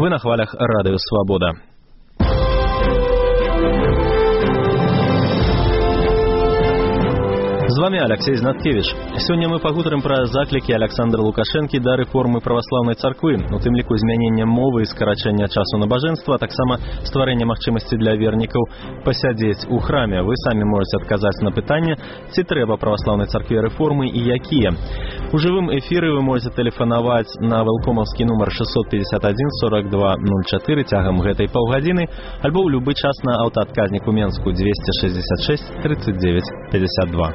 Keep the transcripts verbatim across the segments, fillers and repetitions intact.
Вы на хвалях Радио Свобода. З вами Алексей Знаткевич. Сёння мы пагутарым пра заклікі Александра Лукашэнкі да рэформы праваслаўнай царквы, у тым ліку змянення мовы і скарачэння часу набажэнства, а таксама стварэння магчымасці для вернікаў пасядзець у храме. Вы самі можаце адказаць на пытанне, ці трэба праваслаўнай царкве рэформы і якія. У жывым эфіры вы можаце тэлефанаваць на вэлкомаўскі нумар шестьсот пятьдесят один сорок два ноль четыре цягам гэтай паўгадзіны, альбо ў любы час на аўтаадказніку Менску двести шестьдесят шесть тридцать девять пятьдесят два.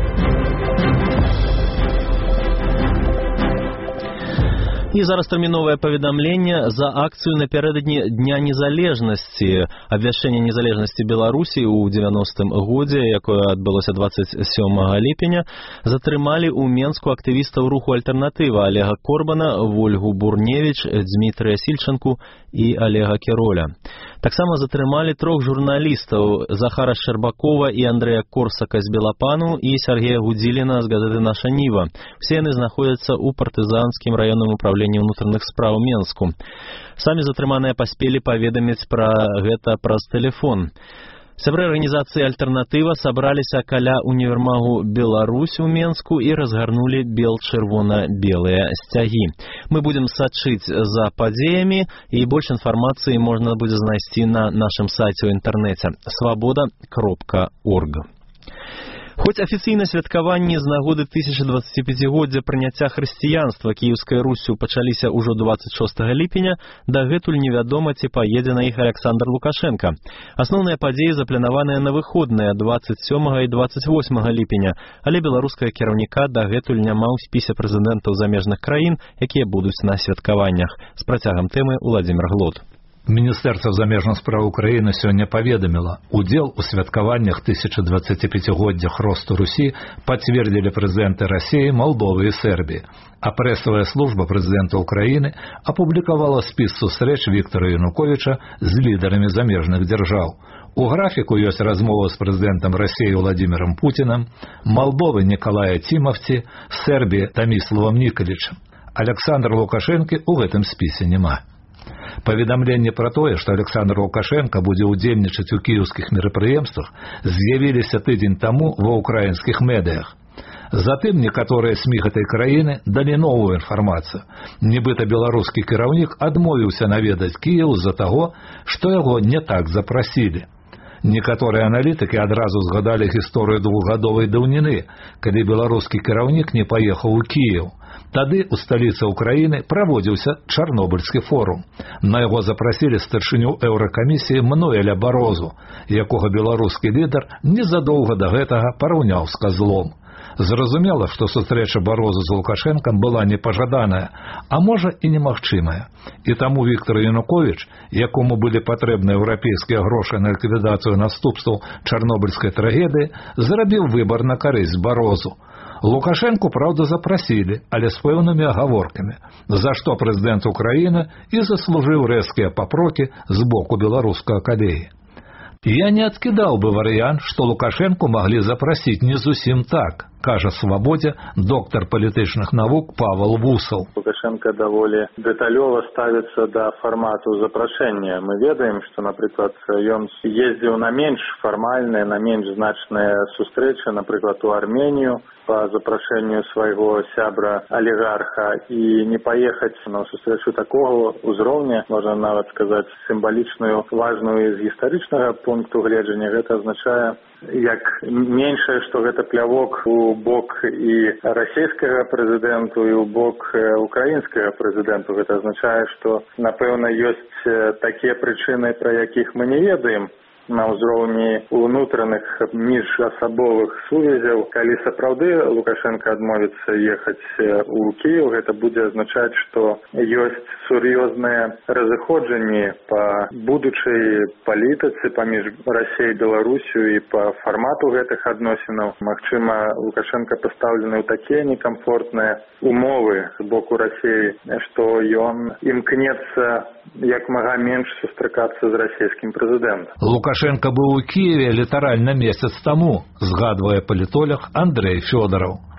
І зараз тэрміновае паведамленне за акцыю напярэдадні Дня незалежнасці. Абвяшчэнне незалежнасці Беларусі ў девяностым годзе, якое адбылося двадцать сёмага ліпеня, затрымалі ў Менску актывістаў руху «Альтэрнатыва» Олега Корбана, Вольгу Бурневіч, Дмітрыя Сільчанку і Олега Кероля. Таксама затрымалі трох журналістаў Захара Шчербакова і Андрэя Корсака з Белапану і Сергея Гудзіліна з газеты «Наша Ніва». Все яны знаходзяцца ў партызанскім раённым управленні ўнутраных спраў Менску. Самі затрыманыя паспелі паведаміць пра гэта праз тэлефон. Сябры арганізацыі «Альтэрнатыва» сабраліся каля універмагу «Беларусь» у Менску і разгарнулі бел-чырвона-белыя сцягі. Мы будзем сачыць за падзеямі, і больш інфармацыі можна будзе знайсці на нашым сайце ў інтэрнэце свабода кропка орг. Хоць афіцыйна святкаванні з нагоды тысячадваццаціпяцігоддзя прыняцця хрысціянства Кіеўскай Руссю пачаліся ўжо двадцать шостага ліпеня, дагэтуль невядома, ці паедзе на іх Александр Лукашенко. Асноўныя падзеі запланаваныя на выходныя двадцать сёмага і двадцать восьмага ліпеня, але беларускага кіраўніка дагэтуль няма ў спісе прэзідэнтаў замежных краін, якія будуць на святкаваннях. З працягам тэмы Владимир Глот. Міністэрства замежных спраў Украіны сёння паведаміла, удзел у святкаваннях тысячадваццаціпяцігоддзя росту Русі пацвердзілі прэзідэнты Расіі, Малдовы і Сербіі, а прэсавая служба прэзідэнта Украіны апублікавала спіс сустрэч Віктора Януковіча з лідарамі замежных дзяржаў. У графіку ёсць размова з прэзідэнтам Расіі Владимиром Путінам, Малдовы Николая Тимовці, Сербіі Таміславам Нікалічам. Александра Лукашэнкі ў гэтым спісе няма. Паведамленне пра тое, што Александр Лукашенко будзе ўдзельнічаць у кіеўскіх мерапрыемствах, з'явіліся тыдзень таму ва ўкраінскіх медыях. Затым некаторыя СМІ гэтай краіны далі новую інфармацыю. Нібыта беларускі кіраўнік адмовіўся наведаць Кіеў з-за таго, што яго не так запрасілі. Некаторыя аналітыкі адразу згадалі гісторыю двухгадовай даўніны, калі беларускі кіраўнік не паехаў у Кіеў. Тады у сталіцы Украіны праводзіўся Чарнобыльскі форум. На яго запрасілі старшыню Еўракамісіі Мануэля Барозу, якога беларускі лідар незадоўга да гэтага параўняў з казлом. Зразумела, што сустрэча Барозы з Лукашэнкам была непажаданая, а можа і немагчымая. І таму Віктор Януковіч, якому былі патрэбныя еўрапейскія грошы на ліквідацыю наступстваў Чарнобыльскай трагедыі, зрабіў выбар на карысць Барозу. Лукашэнку, праўда, запрасілі, але з пэўнымі агаворкамі, за што прэзідэнт Украіны і заслужыў рэзкія папрокі з боку беларускага калегі. Я не адкідаў бы варыянт, што Лукашэнку маглі запрасіць не зусім так, кажа «Свабодзе» доктар палітычных навук Павел Вусал. Лукашенко даволі дэталёва ставіцца да фармату запрашэння. Мы ведаем, што, напрыклад, ён ездзіў на менш фармальныя, на менш значныя сустрэчы, напрыклад, у Арменію па запрашэнню свайго сябра алігарха, і не паехаць на сустрэчу такога ўзроўня, можна нават сказаць, сімвалічную, важную з гістарычнага пункту гледжання. Гэта азначае, як меншае, што гэта плявок у бок і расійскага прэзідэнту, і ў бок украінскага прэзідэнту. Гэта азначае, што, напэўна, ёсць такія прычыны, пра якіх мы не ведаем на ўзроўні ўнутраных міжасабовых сувязяў. Калі сапраўды Лукашенко адмовіцца ехаць у Кіеў, гэта будзе азначаць, што ёсць сур'ёзныя разыходжанні па будучай палітыцы паміж Расіяй і Беларусю і па фармату гэтых адносінаў. Магчыма, Лукашенко пастаўлены ў такія некамфортныя умовы з боку Расіі, што ён імкнецца як мага менш сустракацца з расійскім прэзідэнтам. Лукашенко быў у Кіеве літаральна месяц таму, згадвае палітолог Андрэй Фёдораў.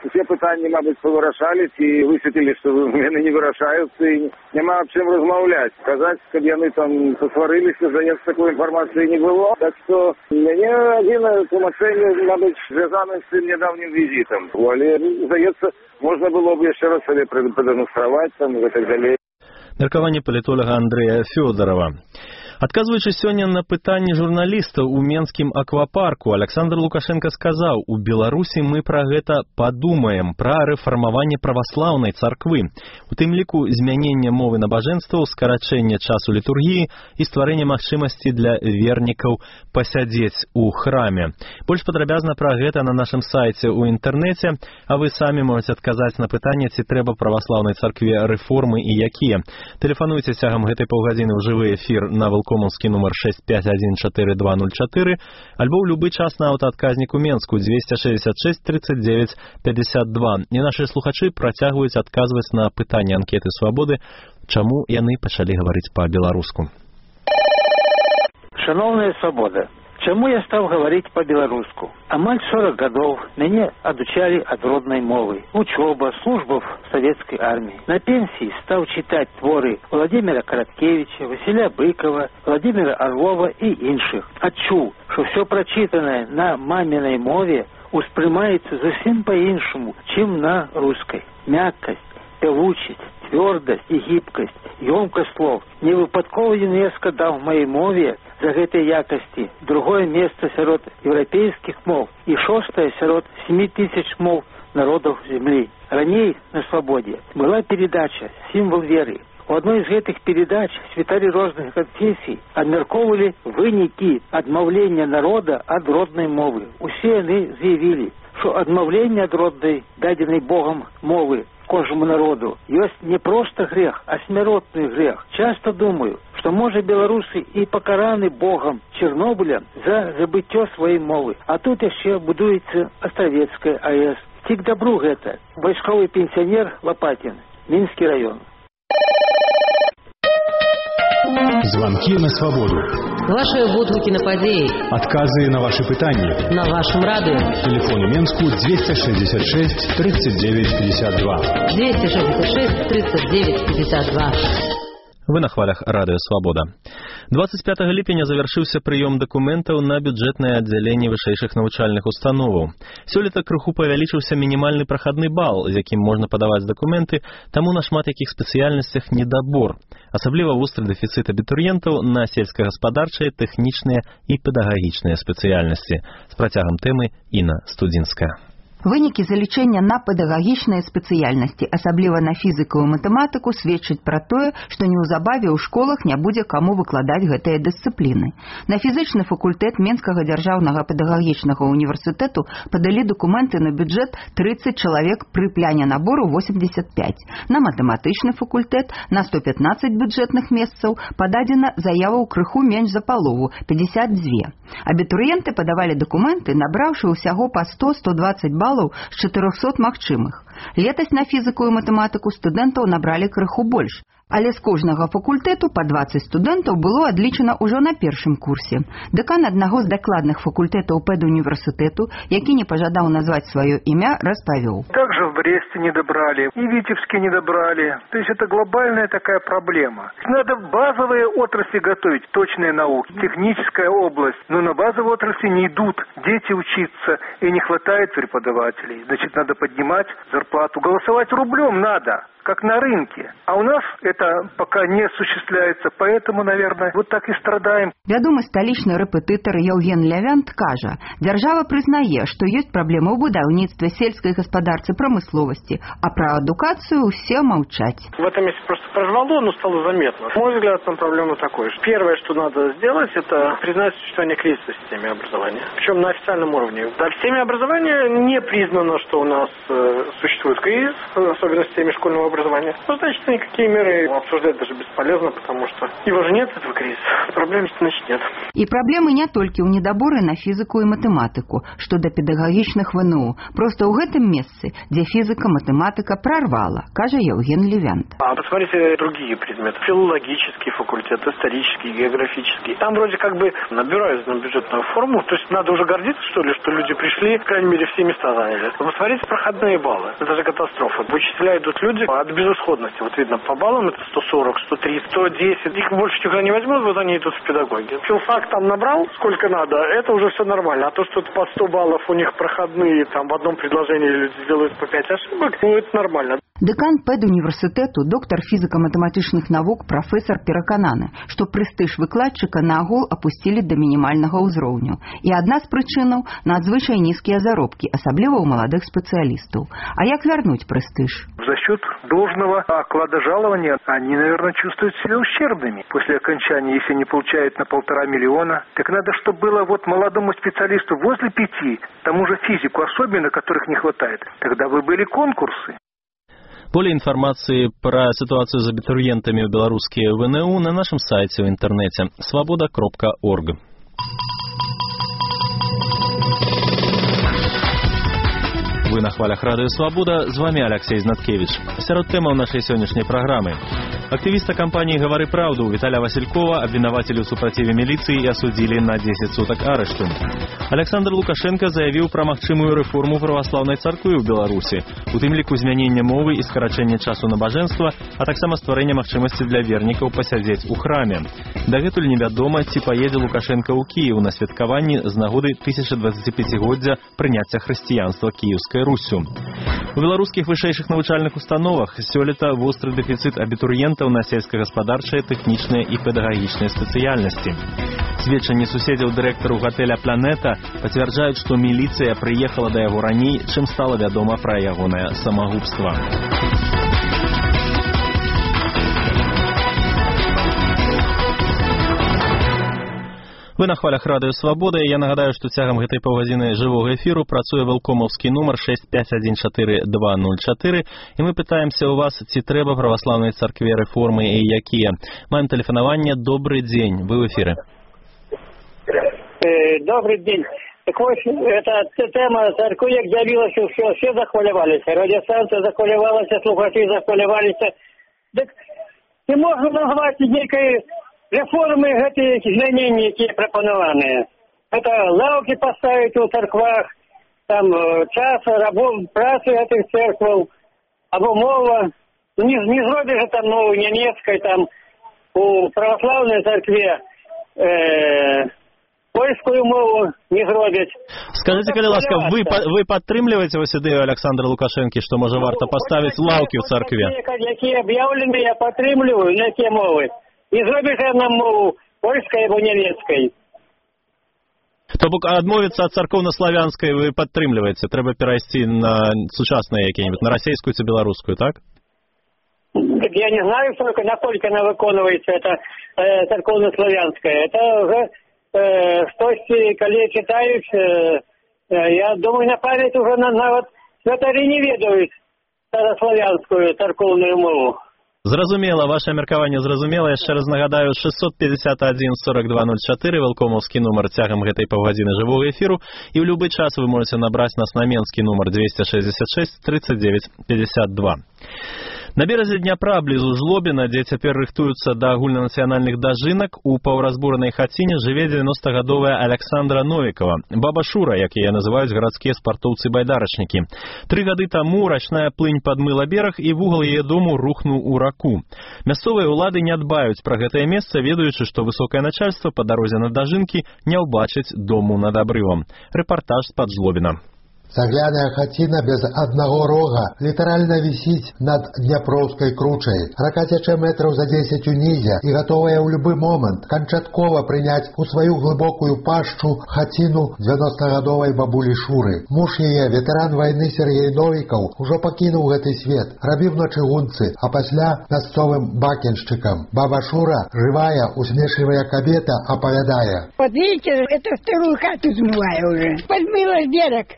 Усе пытанні, мабыць, павырашались і высветлілі, што яны не вырашаюцца і няма аб чым размаўляць. Казаць, каб яны там пасварыліся, здаецца, такой інфармацыі не было. Так што мяне адзінае тлумачэнне, мабыць, звязана з тым нядаўнім візітам. Але, здаецца, можна было б яшчэ раз сабе прадэманстраваць там і так далей. Меркаванне палітолага Андрэя Фёдорова. Адказваючы сёння на пытанні журналістаў у Менскім аквапарку, Александр Лукашенко сказаў: «У Беларусі мы пра гэта падумаем, пра рэфармаванне праваслаўнай царквы, у тым ліку змянення мовы набажэнстваў, скарачэнне часу літургіі і стварэнне магчымасці для вернікаў пасядзець у храме». Больш падрабязна пра гэта на нашым сайце ў інтэрнэце, а вы самі можаце адказаць на пытанне, ці трэба праваслаўнай царкве рэформы і якія. Тэлефануйце цягам гэтай паўгадзіны ў жывы эфір на Валкомаўскі нумар шэсць пяць адзін чатыры два нуль чатыры альбо ў любы час на аўтаадказніку Менску дзвесце шэсцьдзесят шэсць тридцать девять пятьдесят два. І нашы слухачы працягваюць адказваць на пытанні анкеты Свабоды, чаму яны пачалі гаварыць па-беларуску. Шановная Свабода, чаму я стаў гаварыць па-беларуску? Амаль сорок гадоў мяне адучалі ад роднай мовы. Учоба, служба в савецкай арміі. На пенсіі стаў чытаць творы Владимира Караткевича, Василя Быкова, Владимира Орлова і іншых. Адчуў, што все прачытанае на мамінай мове успрымаецца зусім па-іншаму, чым на рускай. Мяккасць, пявучасць, цвёрдасць і гібкасць, ёмкасць слов. Не выпадкова ЮНЕСКО даў маёй мове за гэтай якасці другое месца сярод еўрапейскіх мов і шостае сярод сямі тысяч мов народаў зямлі. Раней на Свабодзе была перадача «Сімвал веры». У адной з гэтых перадач святары розных канфесій абмяркоўвалі вынікі адмаўлення народа ад роднай мовы. Усе яны заявілі, што адмаўленне ад роднай, дадзенай Богам мовы кожнаму народу, ёсць не проста грэх, а смяротны грэх. Часта думаю, што, можа, беларусы і пакараны Богам Чэрнобыля за забыццё сваёй мовы. А тут яшчэ будуецца Астравецкая АЭС. Ці к дабру гэта? Вайсковы пенсіянер Лапатін, Мінскі раён. Звонки на свободу. Ваши водгуки на падеи. Отказы на ваши пытания. На вашем радио. Телефон Менску двести шестьдесят шесть тридцать девять пятьдесят два. двести шестьдесят шесть тридцать девять пятьдесят два. Вы на хвалях Радыё Свабода. двадцать пятага ліпеня завяршыўся прыём дакументаў на бюджэтнае аддзяленне вышэйшых навучальных установаў. Сёлета крыху павялічыўся мінімальны прахадны бал, з якім можна падаваць дакументы, таму на шмат якіх спецыяльнасцях недабор. Асабліва востры дэфіцыт абітурыентаў на сельскагаспадарчыя, тэхнічныя і педагагічныя спецыяльнасці. З працягам тэмы Інна Студзінская. Вынікі залічэння на педагагічныя спецыяльнасці, асабліва на фізіку і матэматыку, сведчаць пра тое, што неўзабаве ў школах не будзе каму выкладаць гэтыя дысцыпліны. На фізічны факультэт Менскага дзяржаўнага педагагічнага універсітэту падалі дакументы на бюджэт тридцать чалавек пры пляне набору восемьдесят пять. На матэматычны факультэт на сто пятнадцать бюджэтных месцаў пададзена заяваў крыху менш за палову пятьдесят два. Абітурыенты падавалі дакументы, набраўшы ўсяго па сто - сто дваццаць балаў з чатырохсот магчымых. Летась на фізіку і матэматыку студэнтаў набралі крыху больш, але з кожнага факультэту па дваццаць студэнтаў было адлічана ўжо на першым курсе. Дэкан аднаго з дакладных факультэтаў педуніверсітэту, які не пожадаў назваць сваё імя, распавёў. Также в Бресте не добрали, и в Витебске не добрали. То есть это глобальная такая проблема. Надо базовые отрасли готовить, точные науки, техническая область. Но на базовые отрасли не идут дети учиться, и не хватает преподавателей. Значит, надо поднимать зарплату. Голосовать рублем надо, как на рынке. А у нас это пока не осуществляется, поэтому, наверное, вот так и страдаем. Вядомы сталічны рэпетытар Яўген Лявянт кажа, дзяржава прызнае, што ёсць праблемы ў будаўніцтве, сельскай гаспадарцы, прамысловасці, а пра адукацыю ўсе маўчаць. В этом месяце просто прорвало, но стало заметно. На мой взгляд, там проблема такой. Первое, что надо сделать, это признать существование кризиса в системе образования. Причем на официальном уровне. Да, в системе образования не признано, что у нас э, существует кризис, особенно в системе школьного образования. Ну, значит, никакие меры обсуждать даже бесполезно, потому что его же нет, этого кризиса. Проблем, значит, нет. І праблемы не толькі ў недаборы на фізіку і матэматыку, што да педагагічных ВНУ. Проста ў гэтым месцы, дзе фізіка, матэматыка прорвала, кажа Евген Левянт. А посмотрите другие предметы. Филологический факультет, исторический, географический. Там вроде как бы набирают на бюджетную форму. То есть надо уже гордиться, что ли, что люди пришли, по крайней мере, все места заняли. Посмотрите проходные баллы. Это же катастрофа. В учителя идут люди от безысходности. Вот видно, по баллам это сто сорок, сто тридцать, сто десять. Их больше никуда не возьмут, вот они идут в педагоги. Филфак там набрал сколько надо, это уже все нормально. А то, что по сто баллов у них проходные, там в одном предложении люди делают по пять ошибок, ну это нормально. Дэкан педуніверсітэту, доктар фізіка-матэматычных навук, прафесар перакананы, што прэстыж выкладчыка наогул апусцілі да мінімальнага ўзроўню. І адна з прычынаў – надзвычай нізкія заробкі, асабліва ў маладых спецыялістаў. А як вярнуць прэстыж? За счет должного оклада жалования они, наверное, чувствуют себя ущербными. После окончания, если не получают на полтора миллиона, так надо, чтобы было вот молодому специалисту возле пяти, тому же физику особенно, которых не хватает. Тогда бы были конкурсы. Более информации про ситуацию с абитуриентами в белорусские ВНУ на нашем сайте в интернете свобода кропка орг. Вы на хвалях Радио Свобода, з вами Алексей Знаткевич. Сярод тэмаў нашай сённяшняй праграмы. Актывіста кампаніі «Гавары праўду» Віталя Василькова абвінавацілі ў супраціве міліцыі і асудзілі на дзесяць сутак арышту. Александр Лукашенко заявіў пра магчымую рэформу праваслаўнай царквы ў Беларусі, у тым ліку змянення мовы і скарачэнне часу набажэнства, а таксама стварэння магчымасці для вернікаў пасядзець у храме. Дагэтуль невядома, ці паедзе Лукашенко ў Кіеў на святкаванні з нагоды тысячадваццаціпяцігоддзя прыняцця хрысціянства Кіеўскай Руссю. У беларускіх вышэйшых навучальных установах сёлета востры дэфіцыт абітурыентаў на сельскагаспадарчыя, тэхнічныя і педагагічныя спецыяльнасці. Сведчанні суседзяў дырэктару гатэля «Планета» пацвярджаюць, што міліцыя прыехала да яго раней, чым стала вядома пра ягонае самагубства. Вы на хвалях Радыё Свабода, і я нагадаю, што цягам гэтай паўгадзіны жывога эфіру працуе вэлкомаўскі нумар шэсць пяць адзін чатыры два нуль чатыры, і мы пытаемся ў вас, ці трэба праваслаўнай царкве рэформы і якія. Маем тэлефанаванне. Добрый дзень, вы в эфире. Добрый день. Так вот, эта тема церкви, як з'явилася, все, все захвалювалися. Радіостанція захвалювалася, слухачі захвалювалися. Так не можна назвати ніякої реформы, эти изменения, которые пропонованные. Это лавки поставить в церквах, там час работы, працы этих церквей, або мова. Не, не зробишь там новую немецкой, там у православной церкви э, польскую мову не зробить. Скажите, калі ласка, вы, вы падтрымліваеце вось ідэю Александра Лукашенки, што можа варта поставить лавки в церкве? Якія объявлены, я падтрымліваю, на якія мовы. Не зробиш нам мову польскай або нямецкай. То бок адмовіцца ад царкоўна-славянскай вы падтрымліваеце, трэба перайсці на сучасныя якія-нибудь, на расійскую ці беларускую, так? Так я не знаю, сколько, насколько она выконывается, это э, церковно-славянская. Это уже э, штосьці, калі читаюць, э, э, я думаю, на память уже на, на вот святари не ведаюць старославянскую церковную мову. Зразумела, ваше меркаванне зразумела. Яшчэ раз нагадаю, шэсцьсот пятьдесят один сорок два нуль чатыры, вэлкомаўскі нумар цягам гэтай паўгадзіны жывога эфіру, і ў любы час вы можете набраць нас на менскі нумар двести шестьдесят шесть тридцать девять пятьдесят два. На беразе Дняпра, блізу Жлобіна, дзе цяпер рыхтуюцца да агульнанацыянальных дажынак, у паўразбуранай хаціне жыве дзевяностагадовая Александра Новікова, баба Шура, як яе называюць гарадскія спартоўцы-байдарачнікі. Тры гады таму рачная плынь падмыла бераг, і вугал яе дому рухнуў у раку. Мясцовыя ўлады не дбаюць пра гэтае месца, ведаючы, што высокае начальства па дарозе на дажынкі не ўбачыць дому над абрывам. Рэпартаж з-пад Жлобіна. Цагляная хаціна без аднаго рога літаральна вісіць над Дняпроўскай кручай. Рака цячэ метраў за дзесяць унізе і гатовая ў любы момант канчаткова прыняць у сваю глыбокую пашчу хаціну дзевяностагадовай бабулі Шуры. Муж яе, ветэран вайны Сергей Новікаў, ужо пакінуў гэты свет, рабіў на чыгунцы, а пасля мясцовым бакеншчыкам. Баба Шура, жывая, усмешлівая кабета, апавядае. Вот видите, эту вторую хату змываю уже. Подмыла берег, сосок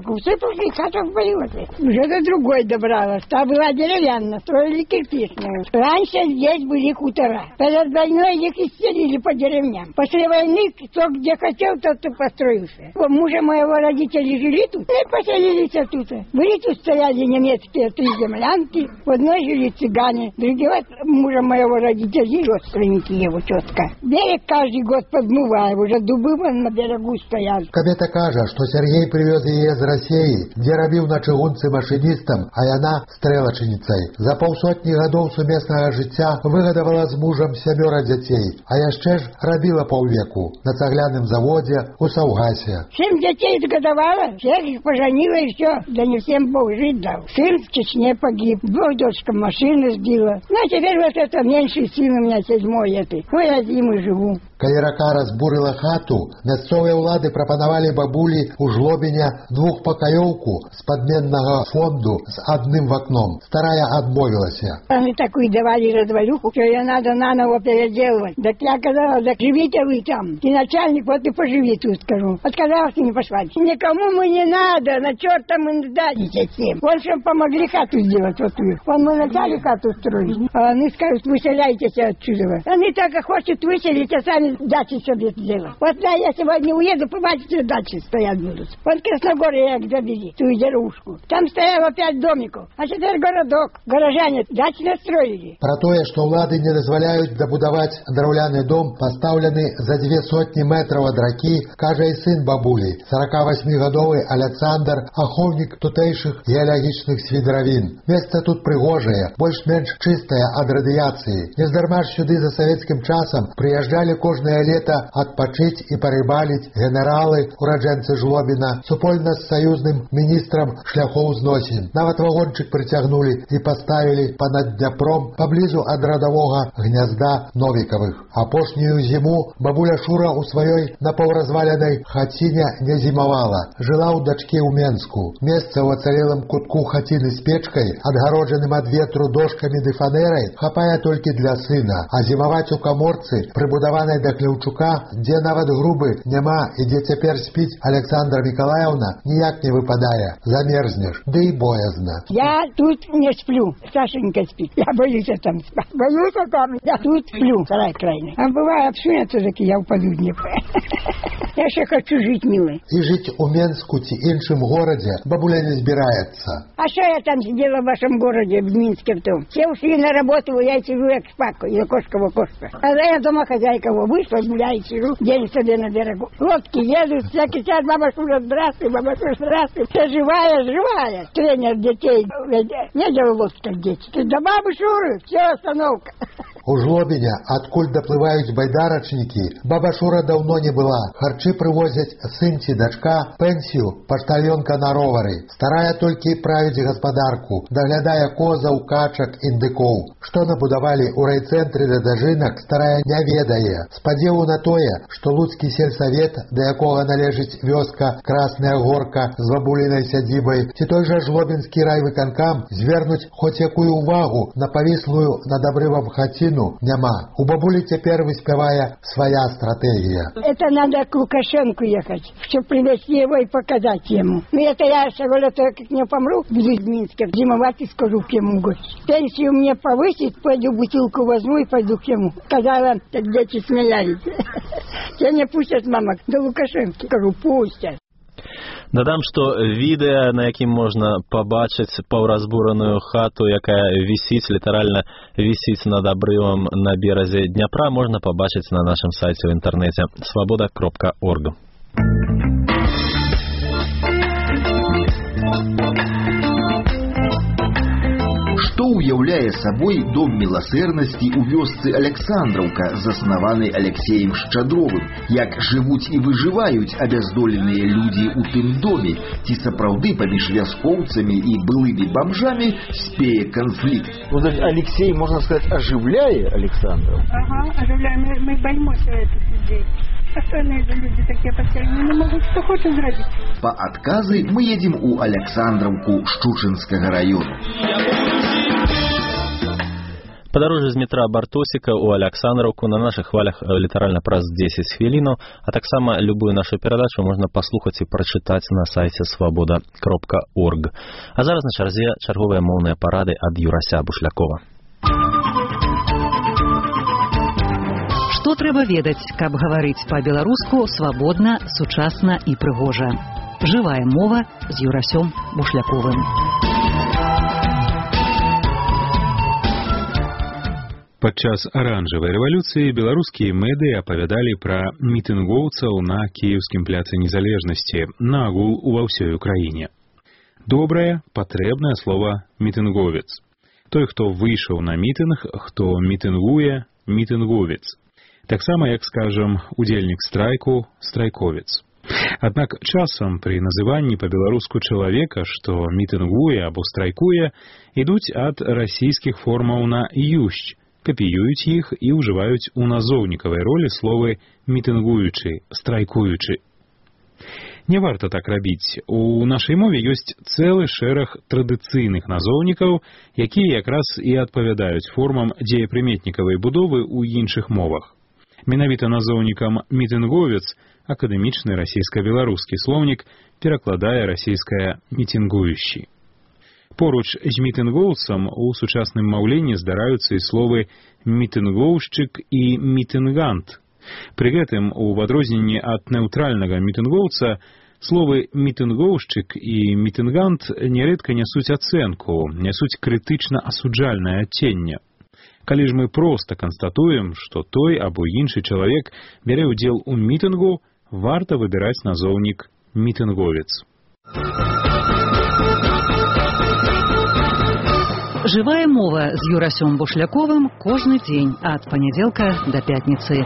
дровку всыпал, и хата ввалилась. Уже до другой добралась. Та была деревянная, строили кирпичную. Раньше здесь были хутора. Перед войной их исцелили по деревням. После войны кто где хотел, тот и построился. Мужа моего родители жили тут и поселились тут. Были тут стояли немецкие три землянки. В одной жили цыгане, другой мужа моего родителей родственники его четко. Берег каждый год подмываем, уже дубы вон на берегу стояли. Кабета кажа, что Сергей привез ее из России, где робил на чыгунце машинистом, а яна стрелочницей. За полсотни годов сумесного життя выгадывала с мужем семеро детей, а яшчэ ж робила полвеку на цагляном заводе у Саугасе. Семь детей сгодовала, всех их поженила и все, да не всем Бог жить дал. Сын в Чечне погиб, двух дочкам машины сбила. Ну а теперь вот это меньший сын у меня седьмой этой. Ну я зимой живу. Калі рака разбурила хату, мясцовыя ўлады прапанавалі бабулі ў Жлобіня двухпакаёўку з падменнага фонду з адным вакном. Старая адмовілася. Они такую давали развалюху, что ее надо наново переделывать. Так я сказала, так живите вы там. И начальник, вот и поживи тут, скажу. Отказался, не пошла. Никому мы не надо, на черта мы не дадите всем. Вот чтобы помогли хату сделать вот вы. Вон мы начали хату строить. А они скажут, выселяйтесь отсюда. Они так и хотят выселить, а сами дачи себе сделать. Вот да, я сегодня уеду, побачите, дачи стоят будут. Вот в Красногорье я их забери, ту деревушку. Там стояло пять домиков, а теперь городок. Горожане дачи настроили. Про тое, што ўлады не дазваляюць дабудаваць драўляны дом, пастаўлены за две сотні метраў ад ракі, кажа і сын бабулі, сорокавасьмігадовы Александр, ахоўнік тутэйшых геалагічных свідравін. Месца тут прыгожае, больш-менш чыстае ад радыяцыі. Нездарма ж сюды за савецкім часам прыязджалі кожнае лета адпачыць і парыбаліць генералы, ураджэнцы Жлобіна, супольна з саюзным міністрам шляхоў зносін. Нават вагончык прыцягнулі і паставілі панад Дняпром паблізу ад радавога гнязда Новікавых. Апошнюю зіму бабуля Шура ў сваёй напаўразваленай хаціне не зімавала. Жыла ў дачкі ў Менску. Месца ў ацалелым кутку хаціны з печкай, адгароджаным ад ветру дошкамі ды фанерай, хапае толькі для сына, а зімаваць у каморцы, прыбудаванай да Клеўчука, дзе нават грубы няма і дзе цяпер спіць Александра Миколаевна, ніяк не выпадае. Замерзнеш, ды і боязна. Я тут не сплю. Сашенька спит. Я боюсь там спать. Боюсь там. Я тут сплю. Сарай крайний. А бывает, обсунется, так я упаду в Днепр. Я еще хочу жить, милый. И жить у Менску ці іншым городе бабуля не збирається. А что я там сидела в вашем городе, в Минске в том? Все ушли на работу, я сижу как шпака, и окошко в окошко. А я дома хозяйка вышла, гуляю, сижу, день себе на берегу. Лодки едут, все кричат, баба Шура, здравствуй, баба Шура, здравствуй. Все живая, живая. Тренер детей, не делал лодки, как дети. Да бабы Шуры, все, остановка. У Жлобіня, адкуль даплываюць байдарачнікі, баба Шура даўно не была. Харчы прывозяць сын ці дачка, пенсію паштальёнка на ровары. Старая толькі правіць гаспадарку, даглядае козаў, качак, індыкоў. Што набудавалі ў райцэнтры да дажынак, старая не ведае. Спадзеву на тое, што луцкі сельсавет, да якога належыць вёска Красная Горка з бабулінай сядзібай, ці той жа Жлобінскі райвыканкам звернуць хоць якую ўвагу на павіслую над абрывам хаціну няма. У бабулі цяпер выспявае свая стратегия. Это надо к Лукашенко ехать, чтобы привезти его и показать ему. Ну это я говорю, то как не помру, буду в Минске, зимовать и скажу к ему гость. Пенсию мне повысить, пойду бутылку возьму и пойду к нему. Сказала, так дети смеялись. Тебя не пустят, мама, до Лукашенко. Скажу, пустят. Дадам, што відэа, на якім можна пабачыць паўразбураную хату, якая вісіць, літаральна вісіць над абрывам на беразе Дняпра, можна пабачыць на нашым сайце ў інтэрнэце свабода кропка орг. Што ўяўляе сабой дом міласэрнасці ў вёсцы Александраўка, заснаваны Алексеем Шчадровым? Як жывуць і выжываюць абяздоленыя людзі ў тым доме? Ці сапраўды паміж вяскоўцамі і былымі бомжамі спее конфликт? Вот Алексей, можно сказать, оживляет Александров. Ага, оживляем. Мы, мы боимся этих людей. Остальные же люди такие потерянные, не могут, что хочет зробить. По отказы мы едем у Александровку Шчучинского района. Падарожжа з метра Бартосіка ў Аляксандраўку на нашых хвалях літаральна праз дзесяць хвілінаў, а таксама любую нашу перадачу можна паслухаць і прачытаць на сайце свабода кропка орг. А зараз на чарзе чарговыя моўныя парады ад Юрася Бушлякова. Што трэба ведаць, каб гаварыць па-беларуску свабодна, сучасна і прыгожа? Жывая мова з Юрасём Бушляковым. Падчас аранжавай рэвалюцыі беларускія медыі апавядалі пра мітынгоўцаў на кіеўскім пляцы незалежнасці, нагул ува ўсёй Украіне. Добрае, патрэбнае слова «мітынговец». Той, хто выйшаў на мітынг, хто мітынгуе, мітынговец. Таксама, як скажам, удзельнік страйку, страйковец. Аднак часам пры называнні па-беларуску чалавека, што мітынгуе або страйкуе, ідуць ад расійскіх формаў на «ющ», капіююць іх і ўжываюць у назоўнікавай ролі словы «мітынгуючы», «страйкуючы». Не варта так рабіць. У нашай мове ёсць цэлы шэраг традыцыйных назоўнікаў, якія якраз і адпавядаюць формам дзеепрыметнікавай будовы ў іншых мовах. Менавіта назоўнікам «мітынговец» акадэмічны расійска-беларускі слоўнік перакладае расійскае «мітынгуючы». Поруч з мітынгоўцам у сучасным маўленні здараюцца і словы «мітынгоўшчык» і «мітынгант». Пры гэтым, у адрозненні ад неўтральнага мітынгоўца, словы «мітынгоўшчык» і «мітынгант» нярэдка нясуць ацэнку, нясуць крытычна асуджальнае адценне. Калі ж мы проста канстатуем, што той або іншы чалавек бярэ ўдзел у мітынгу, варта выбіраць назоўнік «мітынговец». Жывая мова з Юрасём Бушляковым кожны дзень ад панядзелка да пятніцы.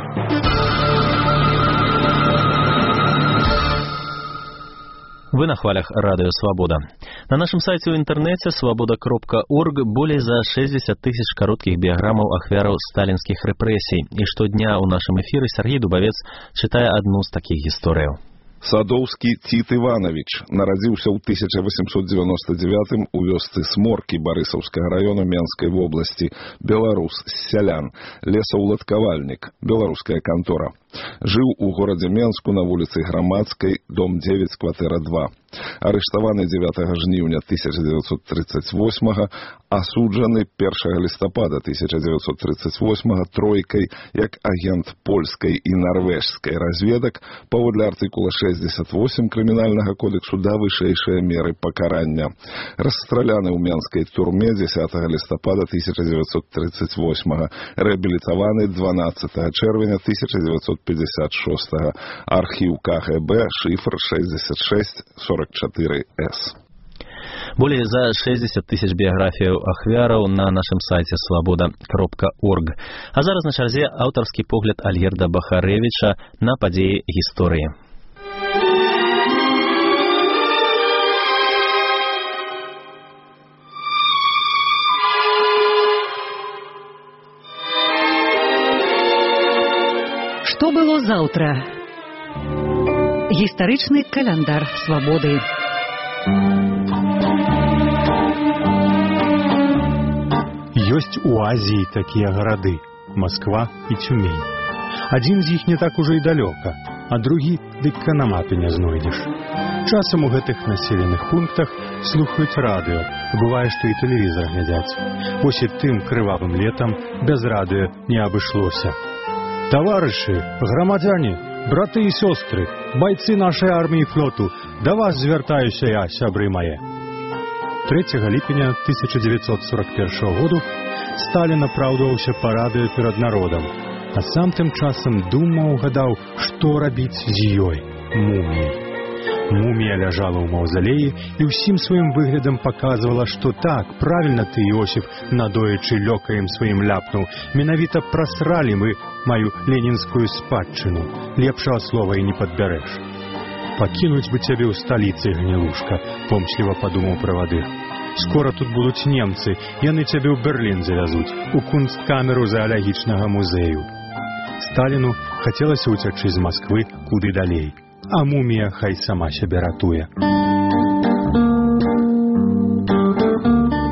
Вы на хвалях радио «Свобода». На нашем сайте в интернете свобода кропка орг более за шестьдесят тысяч коротких биограммов ахвяров сталинских репрессий. И штодня у нашем эфире Сергей Дубовец, читая одну из таких историй. Садоўскі Тит Иванович нарадзіўся ў тысяча восемьсот девяносто девятым у вёсцы Сморкі Барысаўскага раёна Менскай вобласці, беларус, сялян, лесаўладкавальнік, беларуская кантора. Жыў у горадзе Менску на вуліцы Грамадскай, дом девять, кватэра два. Арыштаваны дзевятага жніўня тысяча девятьсот тридцать восьмага, асуджаны першага лістапада тысяча девятьсот тридцать восьмага тройкай як агент польскай і нарвежскай разведак паводле артыкула шестьдесят восемь крымінальнага кодексу да вышэйшыя меры пакарання. Расстраляны ў Менскай турме дзесятага лістапада тысяча девятьсот тридцать восьмага, рэабілітаваны дванаццатага чэрвеня тысяча девятьсот пятьдесят шостага. Архіў ка гэ бэ, шифр шестьдесят шесть сорок четыре эс. Более за шестьдесят тысяч биографий ахвяраў на нашем сайте свобода кропка орг. А зараз на чарзе аўтарскі погляд Альгерда Бахарэвіча на падзеі гісторыі. Што было заўтра? Гістарычны каляндар свабоды. Ёсць у Азіі такія гарады – Масква і Тюмень. Адзін з іх не так ужо і далёка, а другі дык канамату не знойдзеш. Часам у гэтых населеных пунктах слухаюць радыё, бывае, што і тэлевізор глядзяць. Вось і тым крывавым летам без радыё не абышлося. Таварышы, грамадзяне, браты і сёстры, байцы нашай арміі і флоту, да вас звяртаюся я, сябры мае. трэцяга ліпеня тысяча девятьсот сорок первого году Сталін апраўдваўся па радыё перад народам, а сам тым часам думаў, гадаў, што рабіць з ёй, муміяй. Мумія ляжала ў маўзалеі і ўсім сваім выглядам паказвала, што так, правільна ты, Іосиф, надоечы лёкаем сваім ляпнуў, менавіта прасралі мы маю ленінскую спадчыну, лепшага слова і не падбярэш. Пакінуць бы цябе ў сталіцы, гнілушка, помсліва падумаў правадыр. Скора тут будуць немцы, яны цябе ў Берлін завязуць, у кунсткамеру заалагічнага музею. Сталіну хацелася ўцячы з Масквы куды далей, а мумія хай сама сябе ратуе.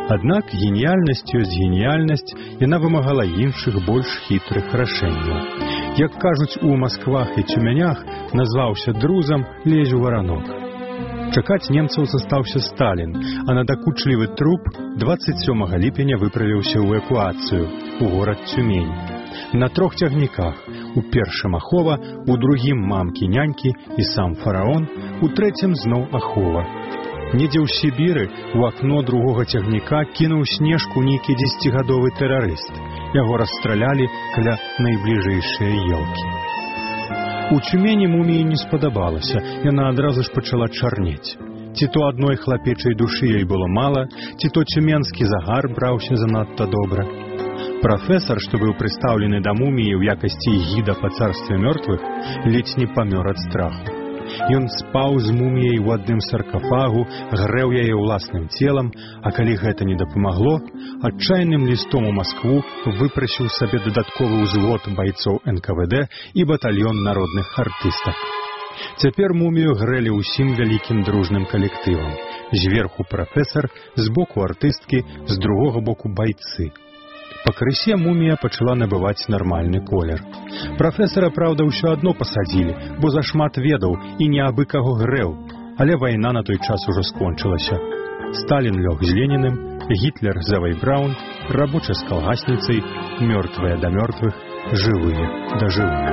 Аднак геніяльнасць ёсць геніяльнасць, яна вымагала іншых больш хітрых рашэнняў. Як кажуць у Масквах і Цюменях, назваўся друзам, лезь у варанок. Чакаць немцаў застаўся Сталін, а надакучлівы труп дваццаць сёмага ліпеня выправіўся ў эвакуацыю у горад Цюмень. На трох цягніках, у першым Ахова, у другім мамкі-нянькі і сам фараон, у трэцім зноў Ахова. Недзе ў Сібіры у акно другога цягніка кінуў снежку нейкі дзесяцігадовы тэрарыст. Яго расстралялі каля найбліжэйшыя елкі. У Цюмені муміі не спадабалася, яна адразу ж пачала чарнець. Ці то адной хлапечай душы ёй было мала, ці то цюменскі загар браўся занадта добра. Прафесар, што быў прыстаўлены да муміі ў якасці гіда па царстве мёртвых, ледзь не памёр ад страху. Ён спаў з муміяй у адным саркафагу, грэў яе ўласным целам, а калі гэта не дапамагло, адчайным лістом у Маскву выпрасіў сабе дадатковы ўзвод байцоў эн ка вэ дэ і батальён народных артыстак. Цяпер мумію грэлі ўсім вялікім дружным калектывам. Зверху прафесар, збоку артысткі, з другога боку байцы. Пакрысе мумія пачала набываць нармальны колер. Прафесара, праўда, ўсё адно пасадзілі, бо зашмат ведаў і не абы каго грэў, але вайна на той час ужо скончылася. Сталін лёг з Леніным, Гітлер за Вайбраун, рабочы з калгасніцай, мёртвыя да мёртвых, жывыя да жывых.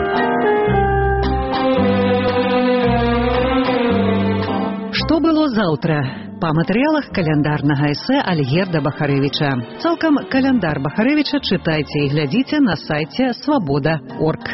Што было заўтра? Па матэрыялах каляндарнага эсэ Альгерда Бахарэвіча. Цалкам каляндар Бахарэвіча чытайце і глядзіце на сайце свабода крапка орг.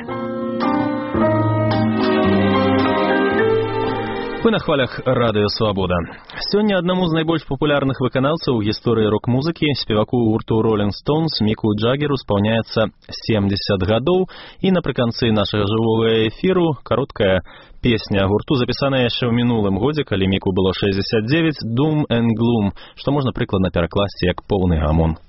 Вы на хвалях радыё «Свабода». Сёння аднаму з найбольш папулярных выканаўцаў у гісторыі рок-музыкі, спеваку гурту «Роллинг Стоунс» Міку Джаггеру спаўняецца семдзесят гадоў, і напрыканцы нашага жывога эфіру кароткая песня гурту, запісаная яшчэ ў мінулым годзе, калі Міку было шэсцьдзесят дзевяць, «Doom and Gloom», што можна прыкладна перакласці як «поўны гамон».